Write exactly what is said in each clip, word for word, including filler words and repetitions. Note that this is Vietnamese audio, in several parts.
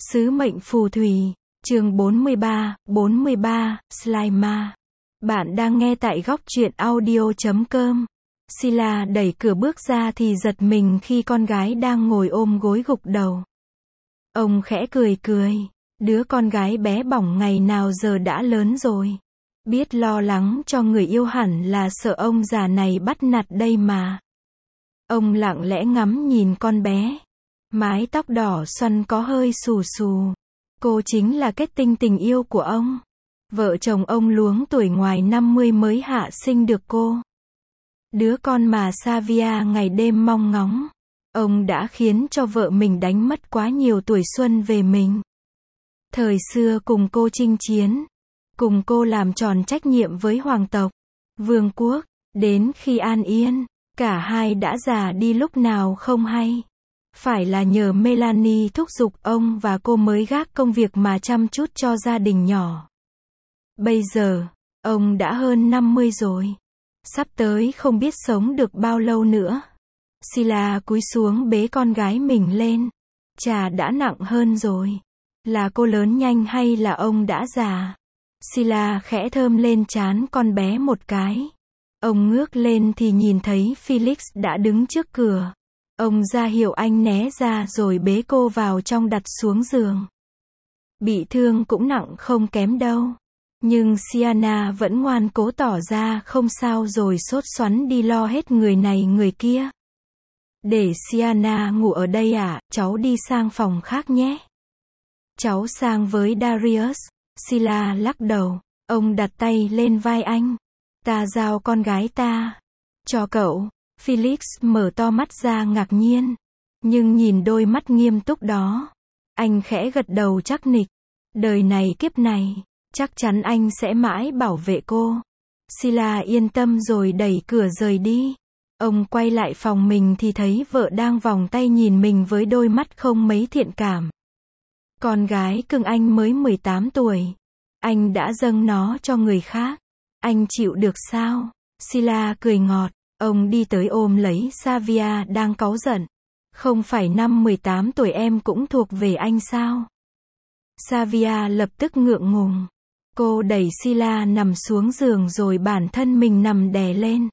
Sứ mệnh phù thủy, chương bốn mươi ba, bốn mươi ba, Slima. Bạn đang nghe tại góc truyện audio chấm com. Sila đẩy cửa bước ra thì giật mình khi con gái đang ngồi ôm gối gục đầu. Ông khẽ cười cười, đứa con gái bé bỏng ngày nào giờ đã lớn rồi. Biết lo lắng cho người yêu hẳn là sợ ông già này bắt nạt đây mà. Ông lặng lẽ ngắm nhìn con bé. Mái tóc đỏ xoăn có hơi xù xù. Cô chính là kết tinh tình yêu của ông. Vợ chồng ông luống tuổi ngoài năm mươi mới hạ sinh được cô. Đứa con mà Savia ngày đêm mong ngóng. Ông đã khiến cho vợ mình đánh mất quá nhiều tuổi xuân về mình. Thời xưa cùng cô chinh chiến. Cùng cô làm tròn trách nhiệm với hoàng tộc, vương quốc. Đến khi an yên, cả hai đã già đi lúc nào không hay. Phải là nhờ Melanie thúc giục ông và cô mới gác công việc mà chăm chút cho gia đình nhỏ. Bây giờ, ông đã hơn năm mươi rồi. Sắp tới không biết sống được bao lâu nữa. Sila cúi xuống bế con gái mình lên. Trà đã nặng hơn rồi. Là cô lớn nhanh hay là ông đã già? Sila khẽ thơm lên trán con bé một cái. Ông ngước lên thì nhìn thấy Felix đã đứng trước cửa. Ông ra hiệu anh né ra rồi bế cô vào trong đặt xuống giường. Bị thương cũng nặng không kém đâu. Nhưng Sienna vẫn ngoan cố tỏ ra không sao rồi sốt xoắn đi lo hết người này người kia. Để Sienna ngủ ở đây à, cháu đi sang phòng khác nhé. Cháu sang với Darius. Sila lắc đầu. Ông đặt tay lên vai anh. Ta giao con gái ta cho cậu. Felix mở to mắt ra ngạc nhiên. Nhưng nhìn đôi mắt nghiêm túc đó, anh khẽ gật đầu chắc nịch. Đời này kiếp này, chắc chắn anh sẽ mãi bảo vệ cô. Sila yên tâm rồi đẩy cửa rời đi. Ông quay lại phòng mình thì thấy vợ đang vòng tay nhìn mình với đôi mắt không mấy thiện cảm. Con gái cưng anh mới mười tám tuổi. Anh đã dâng nó cho người khác. Anh chịu được sao? Sila cười ngọt. Ông đi tới ôm lấy Savia đang cáu giận. Không phải năm mười tám tuổi em cũng thuộc về anh sao? Savia lập tức ngượng ngùng. Cô đẩy Sila nằm xuống giường rồi bản thân mình nằm đè lên.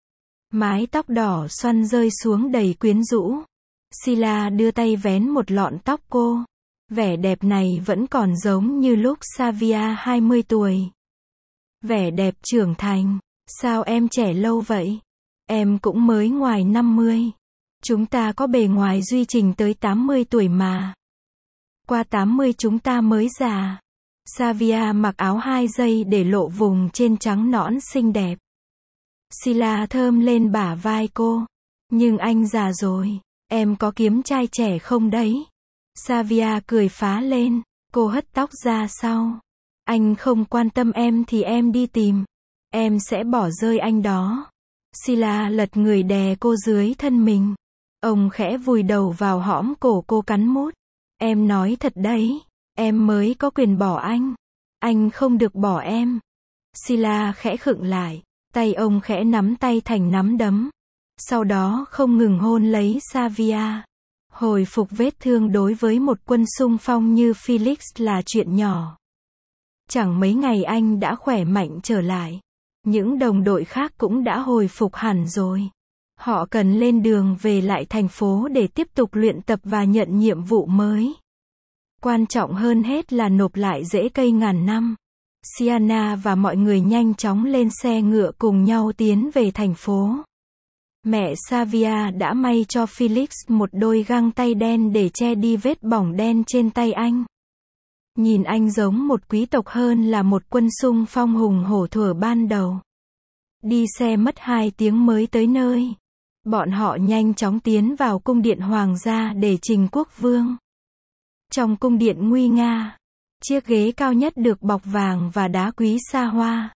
Mái tóc đỏ xoăn rơi xuống đầy quyến rũ. Sila đưa tay vén một lọn tóc cô. Vẻ đẹp này vẫn còn giống như lúc Savia hai mươi tuổi. Vẻ đẹp trưởng thành. Sao em trẻ lâu vậy? Em cũng mới ngoài năm mươi. Chúng ta có bề ngoài duy trình tới tám mươi tuổi mà. Qua tám mươi chúng ta mới già. Savia mặc áo hai dây để lộ vùng trên trắng nõn xinh đẹp. Sila thơm lên bả vai cô. Nhưng anh già rồi. Em có kiếm trai trẻ không đấy? Savia cười phá lên. Cô hất tóc ra sau. Anh không quan tâm em thì em đi tìm. Em sẽ bỏ rơi anh đó. Sila lật người đè cô dưới thân mình. Ông khẽ vùi đầu vào hõm cổ cô cắn mút. Em nói thật đấy. Em mới có quyền bỏ anh. Anh không được bỏ em. Sila khẽ khựng lại. Tay ông khẽ nắm tay thành nắm đấm. Sau đó không ngừng hôn lấy Savia. Hồi phục vết thương đối với một quân xung phong như Felix là chuyện nhỏ. Chẳng mấy ngày anh đã khỏe mạnh trở lại. Những đồng đội khác cũng đã hồi phục hẳn rồi. Họ cần lên đường về lại thành phố để tiếp tục luyện tập và nhận nhiệm vụ mới. Quan trọng hơn hết là nộp lại rễ cây ngàn năm. Sienna và mọi người nhanh chóng lên xe ngựa cùng nhau tiến về thành phố. Mẹ Savia đã may cho Felix một đôi găng tay đen để che đi vết bỏng đen trên tay anh. Nhìn anh giống một quý tộc hơn là một quân xung phong hùng hổ thuở ban đầu. Đi xe mất hai tiếng mới tới nơi. Bọn họ nhanh chóng tiến vào cung điện hoàng gia để trình quốc vương. Trong cung điện nguy nga, chiếc ghế cao nhất được bọc vàng và đá quý xa hoa.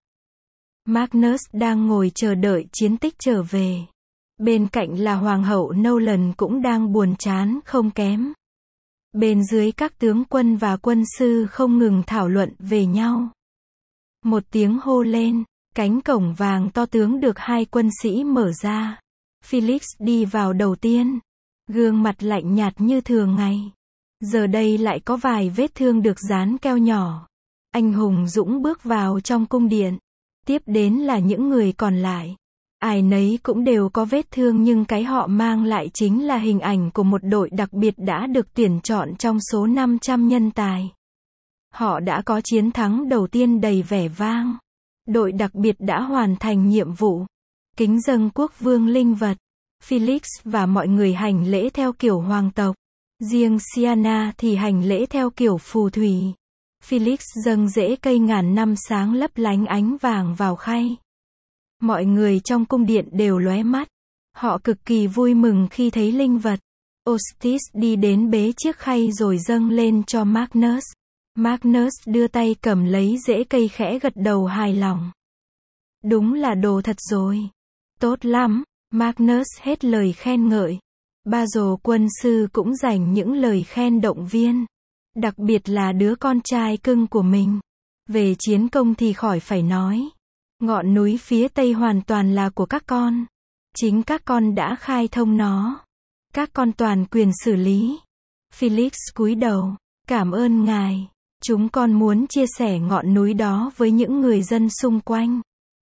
Magnus đang ngồi chờ đợi chiến tích trở về. Bên cạnh là hoàng hậu Nolan cũng đang buồn chán không kém. Bên dưới các tướng quân và quân sư không ngừng thảo luận về nhau. Một tiếng hô lên, cánh cổng vàng to tướng được hai quân sĩ mở ra. Felix đi vào đầu tiên. Gương mặt lạnh nhạt như thường ngày. Giờ đây lại có vài vết thương được dán keo nhỏ. Anh hùng dũng bước vào trong cung điện. Tiếp đến là những người còn lại. Ai nấy cũng đều có vết thương nhưng cái họ mang lại chính là hình ảnh của một đội đặc biệt đã được tuyển chọn trong số năm trăm nhân tài. Họ đã có chiến thắng đầu tiên đầy vẻ vang. Đội đặc biệt đã hoàn thành nhiệm vụ. Kính dâng quốc vương linh vật. Felix và mọi người hành lễ theo kiểu hoàng tộc. Riêng Sienna thì hành lễ theo kiểu phù thủy. Felix dâng rễ cây ngàn năm sáng lấp lánh ánh vàng vào khay. Mọi người trong cung điện đều lóe mắt. Họ cực kỳ vui mừng khi thấy linh vật. Ostis đi đến bế chiếc khay rồi dâng lên cho Magnus. Magnus đưa tay cầm lấy rễ cây khẽ gật đầu hài lòng. Đúng là đồ thật rồi. Tốt lắm, Magnus hết lời khen ngợi. Basil quân sư cũng dành những lời khen động viên. Đặc biệt là đứa con trai cưng của mình. Về chiến công thì khỏi phải nói. Ngọn núi phía tây hoàn toàn là của các con. Chính các con đã khai thông nó. Các con toàn quyền xử lý. Felix cúi đầu. Cảm ơn ngài. Chúng con muốn chia sẻ ngọn núi đó với những người dân xung quanh.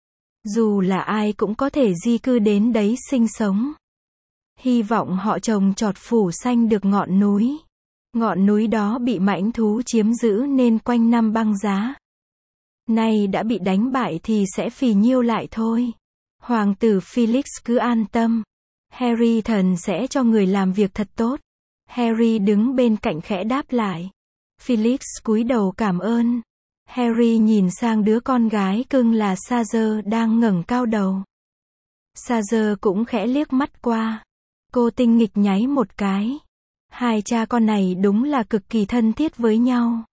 Dù là ai cũng có thể di cư đến đấy sinh sống. Hy vọng họ trồng trọt phủ xanh được ngọn núi. Ngọn núi đó bị mãnh thú chiếm giữ nên quanh năm băng giá. Nay đã bị đánh bại thì sẽ phì nhiêu lại thôi. Hoàng tử Felix cứ an tâm. Harry thần sẽ cho người làm việc thật tốt. Harry đứng bên cạnh khẽ đáp lại. Felix cúi đầu cảm ơn. Harry nhìn sang đứa con gái cưng là Sager đang ngẩng cao đầu. Sager cũng khẽ liếc mắt qua. Cô tinh nghịch nháy một cái. Hai cha con này đúng là cực kỳ thân thiết với nhau.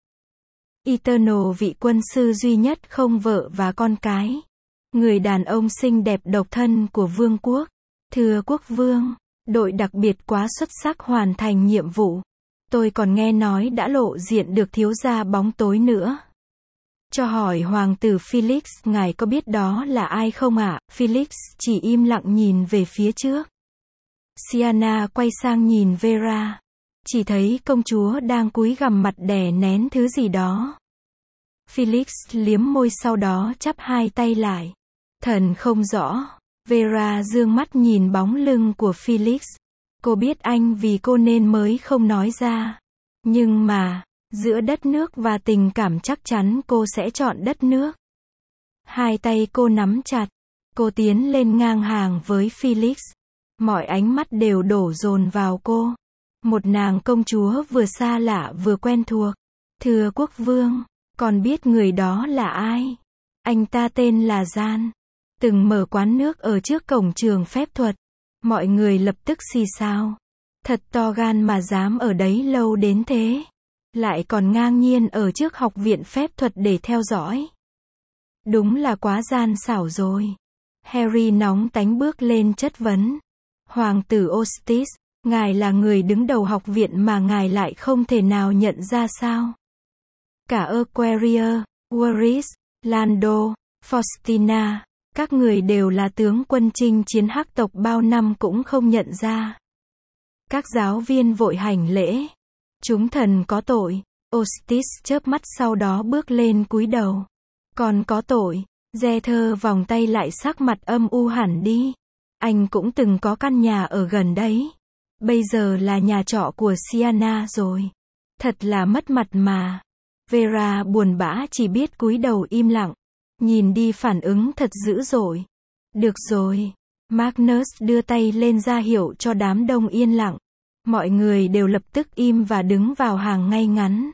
Eternal vị quân sư duy nhất không vợ và con cái. Người đàn ông xinh đẹp độc thân của vương quốc. Thưa quốc vương, đội đặc biệt quá xuất sắc hoàn thành nhiệm vụ. Tôi còn nghe nói đã lộ diện được thiếu gia bóng tối nữa. Cho hỏi hoàng tử Felix, ngài có biết đó là ai không ạ? À? Felix chỉ im lặng nhìn về phía trước. Sienna quay sang nhìn Vera. Chỉ thấy công chúa đang cúi gằm mặt đè nén thứ gì đó. Felix liếm môi sau đó chắp hai tay lại. Thần không rõ. Vera dương mắt nhìn bóng lưng của Felix. Cô biết anh vì cô nên mới không nói ra. Nhưng mà, giữa đất nước và tình cảm chắc chắn cô sẽ chọn đất nước. Hai tay cô nắm chặt. Cô tiến lên ngang hàng với Felix. Mọi ánh mắt đều đổ dồn vào cô. Một nàng công chúa vừa xa lạ vừa quen thuộc. Thưa quốc vương, còn biết người đó là ai? Anh ta tên là Gian. Từng mở quán nước ở trước cổng trường phép thuật. Mọi người lập tức xì xào. Thật to gan mà dám ở đấy lâu đến thế. Lại còn ngang nhiên ở trước học viện phép thuật để theo dõi. Đúng là quá gian xảo rồi. Harry nóng tánh bước lên chất vấn. Hoàng tử Ostis, ngài là người đứng đầu học viện mà ngài lại không thể nào nhận ra sao? Cả Aquaria, Warris, Lando, Faustina, các người đều là tướng quân chinh chiến hắc tộc bao năm cũng không nhận ra. Các giáo viên vội hành lễ. Chúng thần có tội. Ostis chớp mắt sau đó bước lên cúi đầu. Còn có tội. Jether vòng tay lại sắc mặt âm u hẳn đi. Anh cũng từng có căn nhà ở gần đấy. Bây giờ là nhà trọ của Sienna rồi. Thật là mất mặt mà. Vera buồn bã chỉ biết cúi đầu im lặng. Nhìn đi phản ứng thật dữ dội. Được rồi. Magnus đưa tay lên ra hiệu cho đám đông yên lặng. Mọi người đều lập tức im và đứng vào hàng ngay ngắn.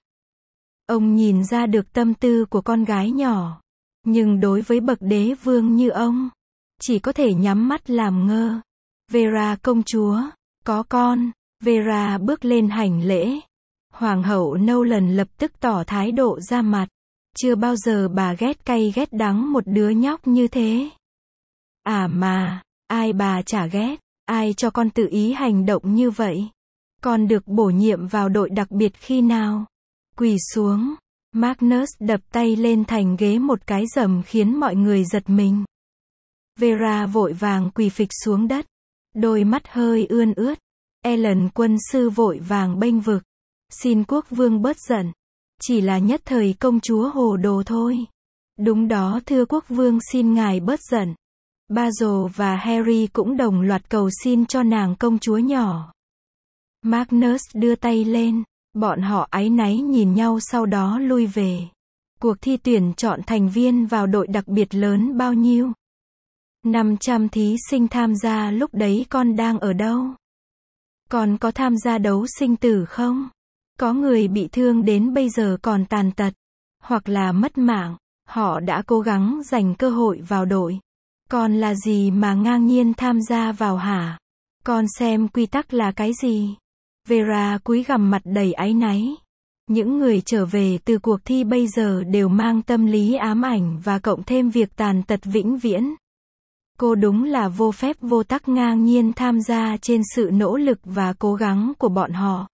Ông nhìn ra được tâm tư của con gái nhỏ. Nhưng đối với bậc đế vương như ông, chỉ có thể nhắm mắt làm ngơ. Vera công chúa, có con. Vera bước lên hành lễ. Hoàng hậu Nolan lập tức tỏ thái độ ra mặt. Chưa bao giờ bà ghét cay ghét đắng một đứa nhóc như thế. À mà, ai bà chả ghét, ai cho con tự ý hành động như vậy? Con được bổ nhiệm vào đội đặc biệt khi nào? Quỳ xuống. Magnus đập tay lên thành ghế một cái rầm khiến mọi người giật mình. Vera vội vàng quỳ phịch xuống đất. Đôi mắt hơi ươn ướt. Ellen quân sư vội vàng bênh vực. Xin quốc vương bớt giận. Chỉ là nhất thời công chúa hồ đồ thôi. Đúng đó thưa quốc vương, xin ngài bớt giận. Basil và Harry cũng đồng loạt cầu xin cho nàng công chúa nhỏ. Magnus đưa tay lên. Bọn họ áy náy nhìn nhau sau đó lui về. Cuộc thi tuyển chọn thành viên vào đội đặc biệt lớn bao nhiêu? năm trăm thí sinh tham gia, lúc đấy con đang ở đâu? Con có tham gia đấu sinh tử không? Có người bị thương đến bây giờ còn tàn tật, hoặc là mất mạng. Họ đã cố gắng giành cơ hội vào đội. Con là gì mà ngang nhiên tham gia vào hả? Con xem quy tắc là cái gì? Vera cúi gằm mặt đầy áy náy. Những người trở về từ cuộc thi bây giờ đều mang tâm lý ám ảnh và cộng thêm việc tàn tật vĩnh viễn. Cô đúng là vô phép vô tắc ngang nhiên tham gia trên sự nỗ lực và cố gắng của bọn họ.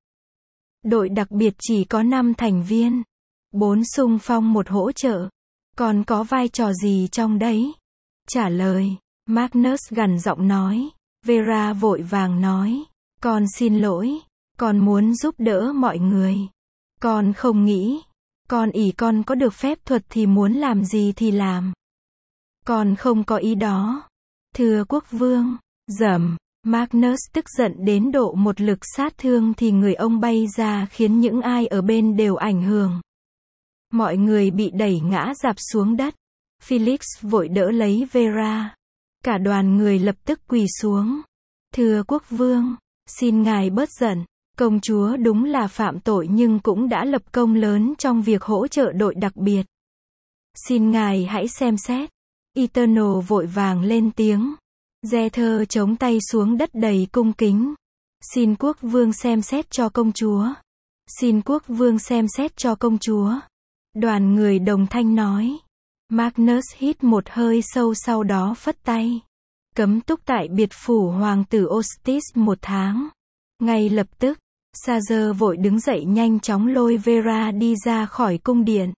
Đội đặc biệt chỉ có năm thành viên. bốn xung phong một hỗ trợ. Còn có vai trò gì trong đấy? Trả lời. Magnus gằn giọng nói. Vera vội vàng nói. Con xin lỗi. Con muốn giúp đỡ mọi người. Con không nghĩ. Con ỷ con có được phép thuật thì muốn làm gì thì làm. Con không có ý đó. Thưa quốc vương. Dầm. Magnus tức giận đến độ một lực sát thương thì người ông bay ra khiến những ai ở bên đều ảnh hưởng. Mọi người bị đẩy ngã rạp xuống đất. Felix vội đỡ lấy Vera. Cả đoàn người lập tức quỳ xuống. Thưa quốc vương, xin ngài bớt giận. Công chúa đúng là phạm tội nhưng cũng đã lập công lớn trong việc hỗ trợ đội đặc biệt. Xin ngài hãy xem xét. Eternal vội vàng lên tiếng. Jether chống tay xuống đất đầy cung kính. Xin quốc vương xem xét cho công chúa. Xin quốc vương xem xét cho công chúa. Đoàn người đồng thanh nói. Magnus hít một hơi sâu sau đó phất tay. Cấm túc tại biệt phủ hoàng tử Ostis một tháng. Ngay lập tức, Sazer vội đứng dậy nhanh chóng lôi Vera đi ra khỏi cung điện.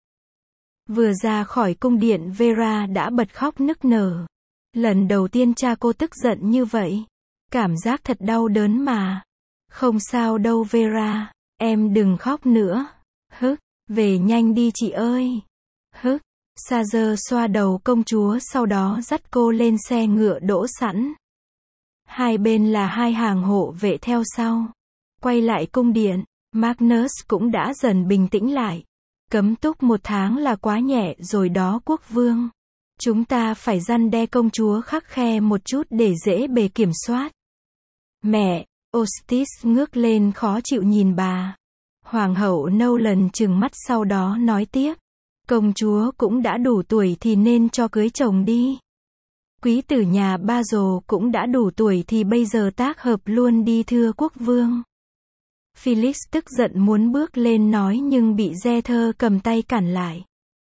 Vừa ra khỏi cung điện Vera đã bật khóc nức nở. Lần đầu tiên cha cô tức giận như vậy. Cảm giác thật đau đớn mà. Không sao đâu Vera, em đừng khóc nữa. Hức, về nhanh đi chị ơi. Hức, Sazer xoa đầu công chúa sau đó dắt cô lên xe ngựa đỗ sẵn. Hai bên là hai hàng hộ vệ theo sau. Quay lại cung điện, Magnus cũng đã dần bình tĩnh lại. Cấm túc một tháng là quá nhẹ rồi đó quốc vương. Chúng ta phải răn đe công chúa khắc khe một chút để dễ bề kiểm soát. Mẹ, Ostis ngước lên khó chịu nhìn bà. Hoàng hậu Nolan trừng mắt sau đó nói tiếp. Công chúa cũng đã đủ tuổi thì nên cho cưới chồng đi. Quý tử nhà Basil cũng đã đủ tuổi thì bây giờ tác hợp luôn đi thưa quốc vương. Felix tức giận muốn bước lên nói nhưng bị Jether cầm tay cản lại.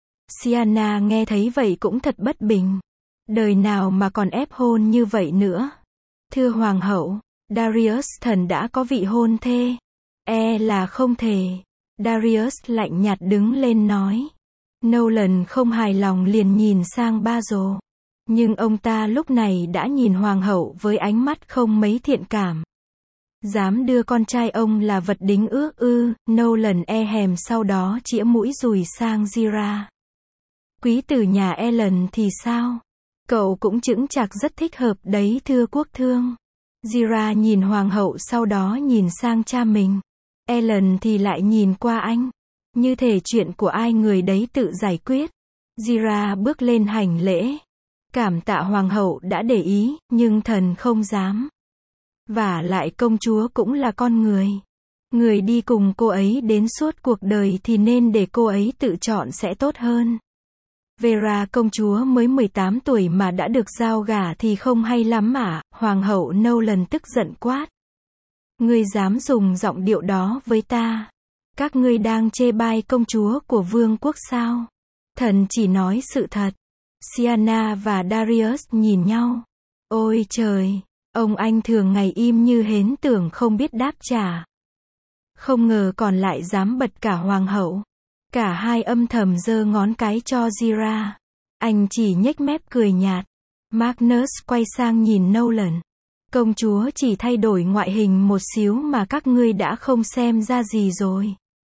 Sienna nghe thấy vậy cũng thật bất bình. Đời nào mà còn ép hôn như vậy nữa. Thưa hoàng hậu, Darius thần đã có vị hôn thê. E là không thể. Darius lạnh nhạt đứng lên nói. Nolan không hài lòng liền nhìn sang Basil. Nhưng ông ta lúc này đã nhìn hoàng hậu với ánh mắt không mấy thiện cảm. Dám đưa con trai ông là vật đính ước ư? Nolan e hèm sau đó chĩa mũi dùi sang Zira. Quý tử nhà Ellen thì sao? Cậu cũng chững chạc rất thích hợp đấy thưa quốc thương. Zira nhìn hoàng hậu sau đó nhìn sang cha mình. Ellen thì lại nhìn qua anh. Như thể chuyện của ai người đấy tự giải quyết. Zira bước lên hành lễ. Cảm tạ hoàng hậu đã để ý, nhưng thần không dám. Vả lại công chúa cũng là con người. Người đi cùng cô ấy đến suốt cuộc đời thì nên để cô ấy tự chọn sẽ tốt hơn. Vera công chúa mới mười tám tuổi mà đã được giao gả thì không hay lắm mà, hoàng hậu Nolan tức giận quát. Ngươi dám dùng giọng điệu đó với ta? Các ngươi đang chê bai công chúa của vương quốc sao? Thần chỉ nói sự thật. Sienna và Darius nhìn nhau. Ôi trời, ông anh thường ngày im như hến tưởng không biết đáp trả. Không ngờ còn lại dám bật cả hoàng hậu. Cả hai âm thầm giơ ngón cái cho Zira. Anh chỉ nhếch mép cười nhạt. Magnus quay sang nhìn Nolan. Công chúa chỉ thay đổi ngoại hình một xíu mà các ngươi đã không xem ra gì rồi.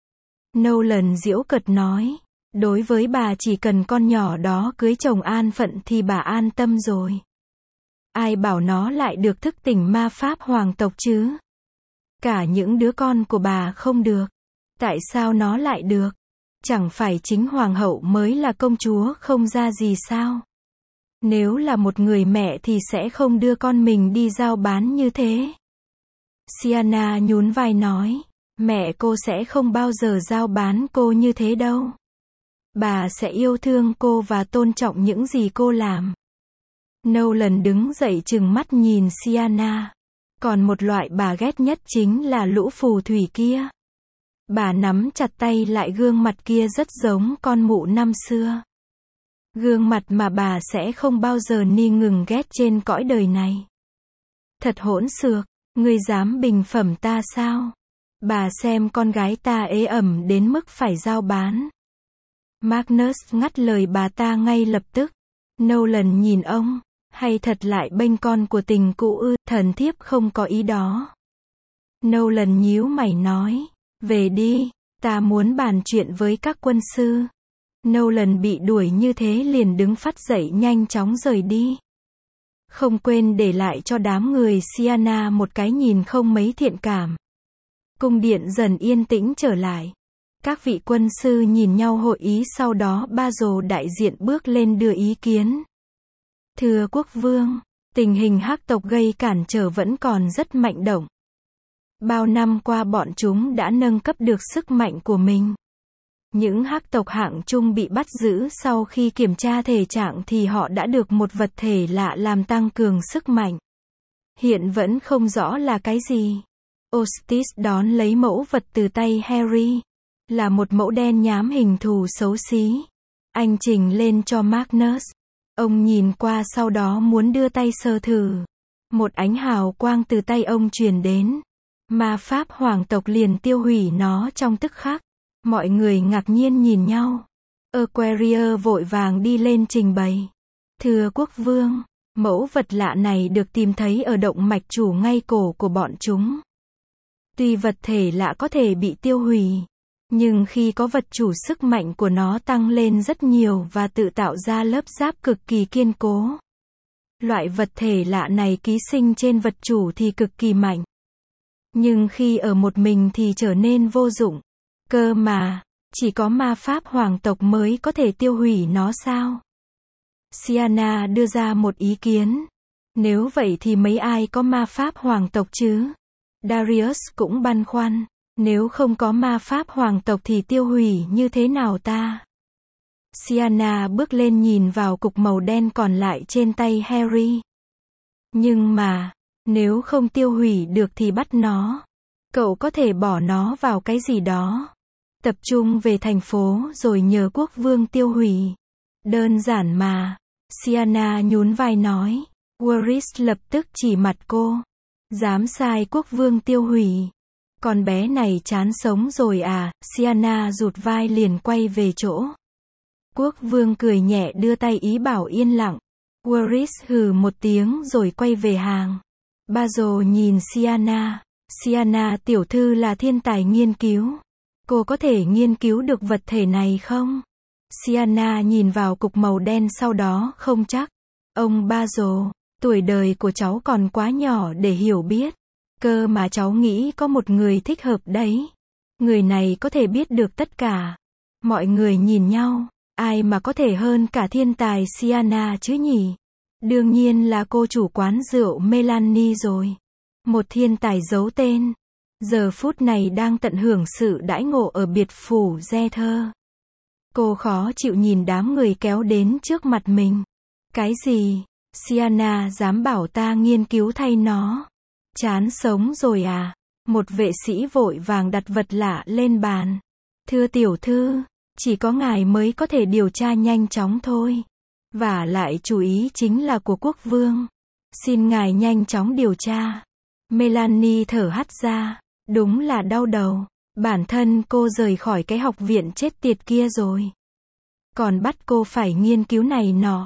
Nolan giễu cợt nói. Đối với bà chỉ cần con nhỏ đó cưới chồng an phận thì bà an tâm rồi. Ai bảo nó lại được thức tỉnh ma pháp hoàng tộc chứ? Cả những đứa con của bà không được. Tại sao nó lại được? Chẳng phải chính hoàng hậu mới là công chúa không ra gì sao? Nếu là một người mẹ thì sẽ không đưa con mình đi giao bán như thế. Sienna nhún vai nói. Mẹ cô sẽ không bao giờ giao bán cô như thế đâu. Bà sẽ yêu thương cô và tôn trọng những gì cô làm. Nolan đứng dậy trừng mắt nhìn Sienna. Còn một loại bà ghét nhất chính là lũ phù thủy kia. Bà nắm chặt tay lại, gương mặt kia rất giống con mụ năm xưa. Gương mặt mà bà sẽ không bao giờ ni ngừng ghét trên cõi đời này. Thật hỗn xược, ngươi dám bình phẩm ta sao? Bà xem con gái ta ế ẩm đến mức phải giao bán. Magnus ngắt lời bà ta ngay lập tức. Nolan nhìn ông. Hay thật lại bênh con của tình cũ ư? Thần thiếp không có ý đó. Nolan nhíu mày nói. Về đi, ta muốn bàn chuyện với các quân sư. Nolan bị đuổi như thế liền đứng phắt dậy nhanh chóng rời đi. Không quên để lại cho đám người Sienna một cái nhìn không mấy thiện cảm. Cung điện dần yên tĩnh trở lại. Các vị quân sư nhìn nhau hội ý, sau đó Basil đại diện bước lên đưa ý kiến. Thưa quốc vương, tình hình hắc tộc gây cản trở vẫn còn rất mạnh động. Bao năm qua bọn chúng đã nâng cấp được sức mạnh của mình. Những hắc tộc hạng trung bị bắt giữ sau khi kiểm tra thể trạng thì họ đã được một vật thể lạ làm tăng cường sức mạnh. Hiện vẫn không rõ là cái gì. Ostis đón lấy mẫu vật từ tay Harry. Là một mẫu đen nhám hình thù xấu xí. Anh trình lên cho Magnus. Ông nhìn qua sau đó muốn đưa tay sờ thử. Một ánh hào quang từ tay ông truyền đến. Ma pháp hoàng tộc liền tiêu hủy nó trong tức khắc. Mọi người ngạc nhiên nhìn nhau. Aquaria vội vàng đi lên trình bày. Thưa quốc vương, mẫu vật lạ này được tìm thấy ở động mạch chủ ngay cổ của bọn chúng. Tuy vật thể lạ có thể bị tiêu hủy, nhưng khi có vật chủ sức mạnh của nó tăng lên rất nhiều và tự tạo ra lớp giáp cực kỳ kiên cố. Loại vật thể lạ này ký sinh trên vật chủ thì cực kỳ mạnh. Nhưng khi ở một mình thì trở nên vô dụng. Cơ mà, chỉ có ma pháp hoàng tộc mới có thể tiêu hủy nó sao? Sienna đưa ra một ý kiến. Nếu vậy thì mấy ai có ma pháp hoàng tộc chứ? Darius cũng băn khoăn. Nếu không có ma pháp hoàng tộc thì tiêu hủy như thế nào ta? Sienna bước lên nhìn vào cục màu đen còn lại trên tay Harry. Nhưng mà, nếu không tiêu hủy được thì bắt nó. Cậu có thể bỏ nó vào cái gì đó. Tập trung về thành phố rồi nhờ quốc vương tiêu hủy. Đơn giản mà. Sienna nhún vai nói. Warris lập tức chỉ mặt cô. Dám sai quốc vương tiêu hủy. Con bé này chán sống rồi à? Sienna rụt vai liền quay về chỗ. Quốc vương cười nhẹ đưa tay ý bảo yên lặng. Warris hừ một tiếng rồi quay về hàng. Basil nhìn Sienna. Sienna tiểu thư là thiên tài nghiên cứu. Cô có thể nghiên cứu được vật thể này không? Sienna nhìn vào cục màu đen sau đó không chắc. Ông Basil, tuổi đời của cháu còn quá nhỏ để hiểu biết. Cơ mà cháu nghĩ có một người thích hợp đấy. Người này có thể biết được tất cả. Mọi người nhìn nhau. Ai mà có thể hơn cả thiên tài Sienna chứ nhỉ? Đương nhiên là cô chủ quán rượu Melanie rồi. Một thiên tài giấu tên. Giờ phút này đang tận hưởng sự đãi ngộ ở biệt phủ Zether. Cô khó chịu nhìn đám người kéo đến trước mặt mình. Cái gì? Sienna dám bảo ta nghiên cứu thay nó? Chán sống rồi à? Một vệ sĩ vội vàng đặt vật lạ lên bàn. Thưa tiểu thư, chỉ có ngài mới có thể điều tra nhanh chóng thôi. Và lại chú ý chính là của quốc vương. Xin ngài nhanh chóng điều tra. Melanie thở hắt ra. Đúng là đau đầu. Bản thân cô rời khỏi cái học viện chết tiệt kia rồi. Còn bắt cô phải nghiên cứu này nọ.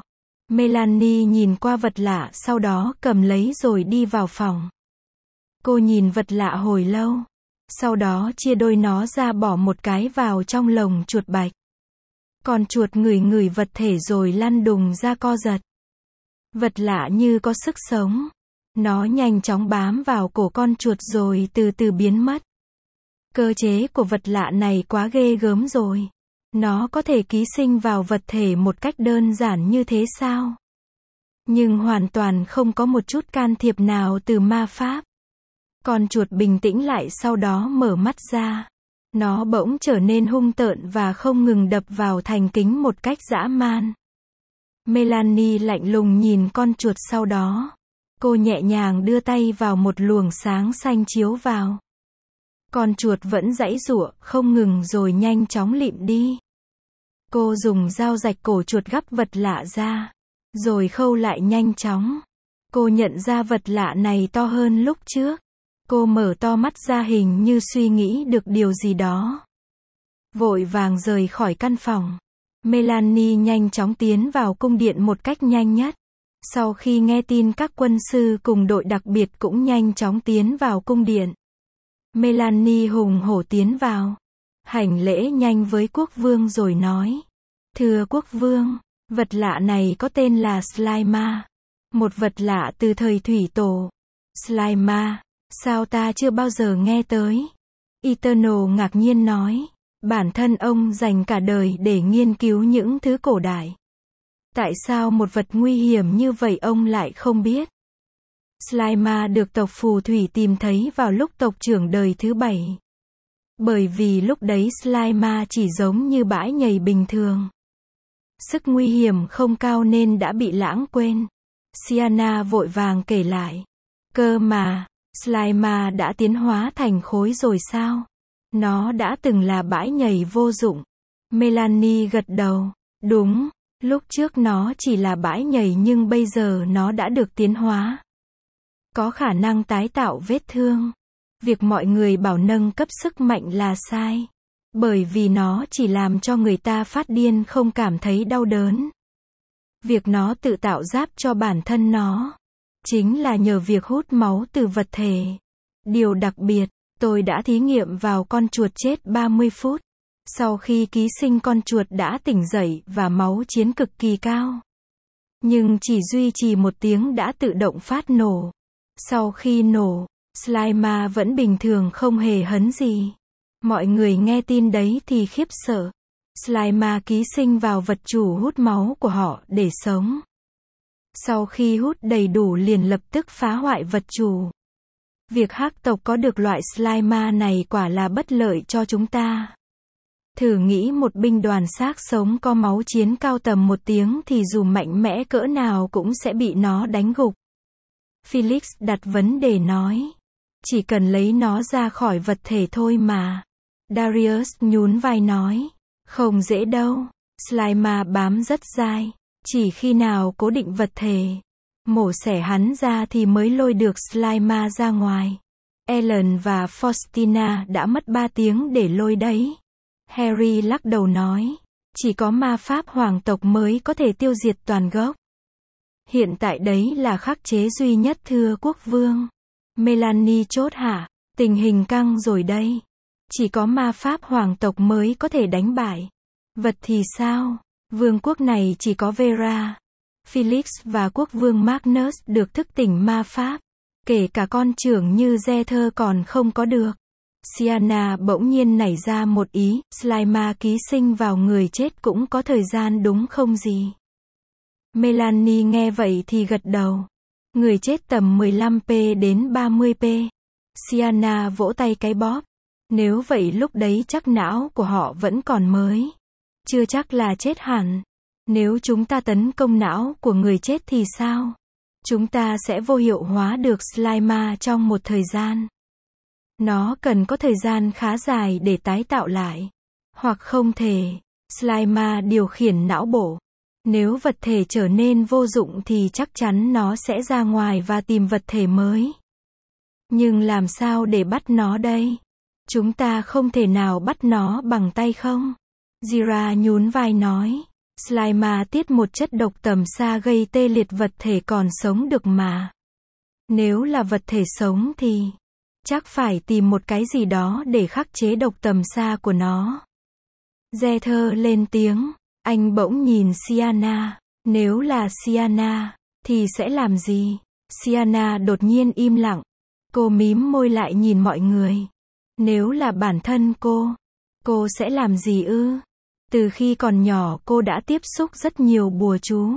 Melanie nhìn qua vật lạ sau đó cầm lấy rồi đi vào phòng. Cô nhìn vật lạ hồi lâu. Sau đó chia đôi nó ra bỏ một cái vào trong lồng chuột bạch. Con chuột ngửi ngửi vật thể rồi lăn đùng ra co giật. Vật lạ như có sức sống. Nó nhanh chóng bám vào cổ con chuột rồi từ từ biến mất. Cơ chế của vật lạ này quá ghê gớm rồi. Nó có thể ký sinh vào vật thể một cách đơn giản như thế sao? Nhưng hoàn toàn không có một chút can thiệp nào từ ma pháp. Con chuột bình tĩnh lại sau đó mở mắt ra. Nó bỗng trở nên hung tợn và không ngừng đập vào thành kính một cách dã man. Melanie lạnh lùng nhìn con chuột sau đó. Cô nhẹ nhàng đưa tay vào một luồng sáng xanh chiếu vào. Con chuột vẫn giãy giụa, không ngừng rồi nhanh chóng lịm đi. Cô dùng dao rạch cổ chuột gắp vật lạ ra. Rồi khâu lại nhanh chóng. Cô nhận ra vật lạ này to hơn lúc trước. Cô mở to mắt ra hình như suy nghĩ được điều gì đó. Vội vàng rời khỏi căn phòng. Melanie nhanh chóng tiến vào cung điện một cách nhanh nhất. Sau khi nghe tin các quân sư cùng đội đặc biệt cũng nhanh chóng tiến vào cung điện. Melanie hùng hổ tiến vào. Hành lễ nhanh với quốc vương rồi nói. Thưa quốc vương, vật lạ này có tên là Slimer. Một vật lạ từ thời thủy tổ. Slimer, sao ta chưa bao giờ nghe tới? Eternal ngạc nhiên nói. Bản thân ông dành cả đời để nghiên cứu những thứ cổ đại. Tại sao một vật nguy hiểm như vậy ông lại không biết? Slimer được tộc phù thủy tìm thấy vào lúc tộc trưởng đời thứ bảy. Bởi vì lúc đấy Slimer chỉ giống như bãi nhầy bình thường. Sức nguy hiểm không cao nên đã bị lãng quên. Sienna vội vàng kể lại. Cơ mà, Slimer đã tiến hóa thành khối rồi sao? Nó đã từng là bãi nhầy vô dụng. Melanie gật đầu. Đúng, lúc trước nó chỉ là bãi nhầy nhưng bây giờ nó đã được tiến hóa. Có khả năng tái tạo vết thương. Việc mọi người bảo nâng cấp sức mạnh là sai. Bởi vì nó chỉ làm cho người ta phát điên không cảm thấy đau đớn. Việc nó tự tạo giáp cho bản thân nó. Chính là nhờ việc hút máu từ vật thể. Điều đặc biệt, tôi đã thí nghiệm vào con chuột chết ba mươi phút. Sau khi ký sinh con chuột đã tỉnh dậy và máu chiến cực kỳ cao. Nhưng chỉ duy trì một tiếng đã tự động phát nổ. Sau khi nổ, Slimer vẫn bình thường không hề hấn gì. Mọi người nghe tin đấy thì khiếp sợ. Slimer ký sinh vào vật chủ hút máu của họ để sống. Sau khi hút đầy đủ liền lập tức phá hoại vật chủ. Việc hắc tộc có được loại Slimer này quả là bất lợi cho chúng ta. Thử nghĩ một binh đoàn xác sống có máu chiến cao tầm một tiếng thì dù mạnh mẽ cỡ nào cũng sẽ bị nó đánh gục. Felix đặt vấn đề nói. Chỉ cần lấy nó ra khỏi vật thể thôi mà. Darius nhún vai nói. Không dễ đâu. Slimer bám rất dai. Chỉ khi nào cố định vật thể, mổ xẻ hắn ra thì mới lôi được Slimer ra ngoài. Ellen và Faustina đã mất ba tiếng để lôi đấy. Harry lắc đầu nói. Chỉ có ma pháp hoàng tộc mới có thể tiêu diệt toàn gốc. Hiện tại đấy là khắc chế duy nhất thưa quốc vương. Melanie chốt hạ. Tình hình căng rồi đây. Chỉ có ma pháp hoàng tộc mới có thể đánh bại. Vật thì sao? Vương quốc này chỉ có Vera, Felix và quốc vương Magnus được thức tỉnh ma pháp. Kể cả con trưởng như Zether còn không có được. Sienna bỗng nhiên nảy ra một ý. Slimer ký sinh vào người chết cũng có thời gian đúng không gì? Melanie nghe vậy thì gật đầu. Người chết tầm mười lăm pê đến ba mươi pê. Sienna vỗ tay cái bóp. Nếu vậy lúc đấy chắc não của họ vẫn còn mới. Chưa chắc là chết hẳn. Nếu chúng ta tấn công não của người chết thì sao? Chúng ta sẽ vô hiệu hóa được Slimer trong một thời gian. Nó cần có thời gian khá dài để tái tạo lại. Hoặc không thể. Slimer điều khiển não bộ. Nếu vật thể trở nên vô dụng thì chắc chắn nó sẽ ra ngoài và tìm vật thể mới. Nhưng làm sao để bắt nó đây? Chúng ta không thể nào bắt nó bằng tay không? Zira nhún vai nói. Slima tiết một chất độc tầm xa gây tê liệt vật thể còn sống được mà. Nếu là vật thể sống thì chắc phải tìm một cái gì đó để khắc chế độc tầm xa của nó. Zether lên tiếng, anh bỗng nhìn Sienna, nếu là Sienna, thì sẽ làm gì? Sienna đột nhiên im lặng. Cô mím môi lại nhìn mọi người. Nếu là bản thân cô, cô sẽ làm gì ư? Từ khi còn nhỏ cô đã tiếp xúc rất nhiều bùa chú.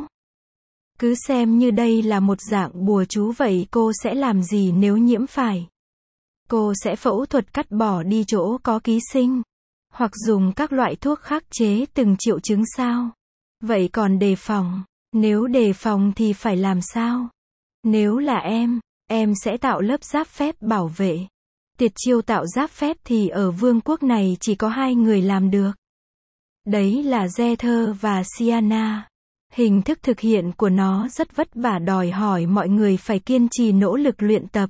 Cứ xem như đây là một dạng bùa chú vậy cô sẽ làm gì nếu nhiễm phải? Cô sẽ phẫu thuật cắt bỏ đi chỗ có ký sinh, hoặc dùng các loại thuốc khắc chế từng triệu chứng sao? Vậy còn đề phòng, nếu đề phòng thì phải làm sao? Nếu là em, em sẽ tạo lớp giáp phép bảo vệ. Tuyệt chiêu tạo giáp phép thì ở vương quốc này chỉ có hai người làm được. Đấy là Zether và Sienna. Hình thức thực hiện của nó rất vất vả, đòi hỏi mọi người phải kiên trì nỗ lực luyện tập.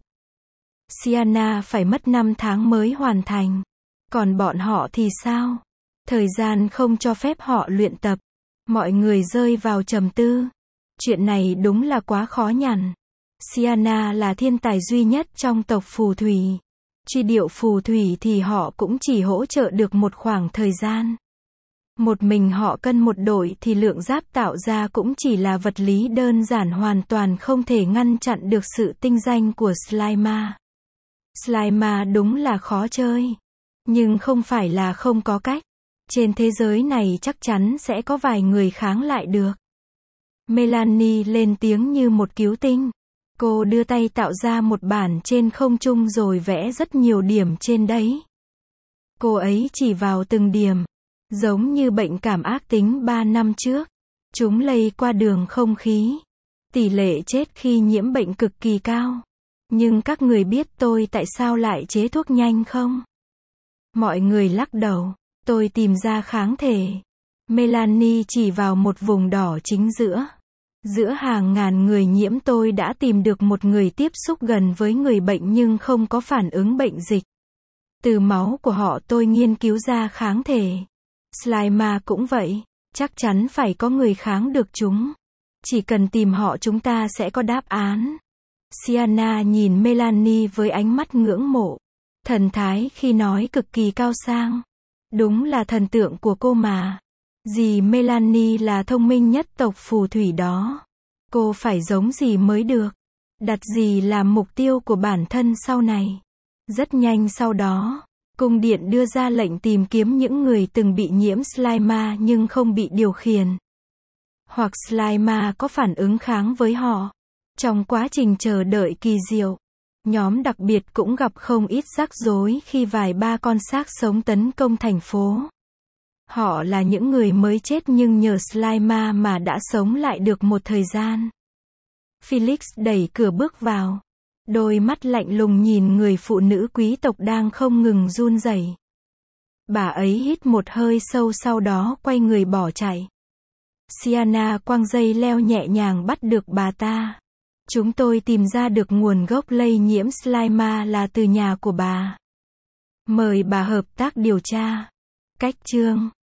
Sienna phải mất năm tháng mới hoàn thành. Còn bọn họ thì sao? Thời gian không cho phép họ luyện tập. Mọi người rơi vào trầm tư. Chuyện này đúng là quá khó nhằn. Sienna là thiên tài duy nhất trong tộc phù thủy. Truy điệu phù thủy thì họ cũng chỉ hỗ trợ được một khoảng thời gian. Một mình họ cân một đội thì lượng giáp tạo ra cũng chỉ là vật lý đơn giản, hoàn toàn không thể ngăn chặn được sự tinh danh của Slima. Slima đúng là khó chơi. Nhưng không phải là không có cách. Trên thế giới này chắc chắn sẽ có vài người kháng lại được. Melanie lên tiếng như một cứu tinh. Cô đưa tay tạo ra một bản trên không trung rồi vẽ rất nhiều điểm trên đấy. Cô ấy chỉ vào từng điểm. Giống như bệnh cảm ác tính ba năm trước. Chúng lây qua đường không khí. Tỷ lệ chết khi nhiễm bệnh cực kỳ cao. Nhưng các người biết tôi tại sao lại chế thuốc nhanh không? Mọi người lắc đầu. Tôi tìm ra kháng thể. Melanie chỉ vào một vùng đỏ chính giữa. Giữa hàng ngàn người nhiễm tôi đã tìm được một người tiếp xúc gần với người bệnh nhưng không có phản ứng bệnh dịch. Từ máu của họ tôi nghiên cứu ra kháng thể. Slima cũng vậy. Chắc chắn phải có người kháng được chúng. Chỉ cần tìm họ chúng ta sẽ có đáp án. Sienna nhìn Melanie với ánh mắt ngưỡng mộ. Thần thái khi nói cực kỳ cao sang. Đúng là thần tượng của cô mà. Dì Melanie là thông minh nhất tộc phù thủy đó. Cô phải giống dì mới được. Đặt dì làm mục tiêu của bản thân sau này. Rất nhanh sau đó, cung điện đưa ra lệnh tìm kiếm những người từng bị nhiễm Slima nhưng không bị điều khiển. Hoặc Slima có phản ứng kháng với họ. Trong quá trình chờ đợi kỳ diệu, nhóm đặc biệt cũng gặp không ít rắc rối khi vài ba con xác sống tấn công thành phố. Họ là những người mới chết nhưng nhờ Slima mà đã sống lại được một thời gian. Felix đẩy cửa bước vào. Đôi mắt lạnh lùng nhìn người phụ nữ quý tộc đang không ngừng run rẩy. Bà ấy hít một hơi sâu sau đó quay người bỏ chạy. Sienna quăng dây leo nhẹ nhàng bắt được bà ta. Chúng tôi tìm ra được nguồn gốc lây nhiễm Slima là từ nhà của bà. Mời bà hợp tác điều tra. Cách chương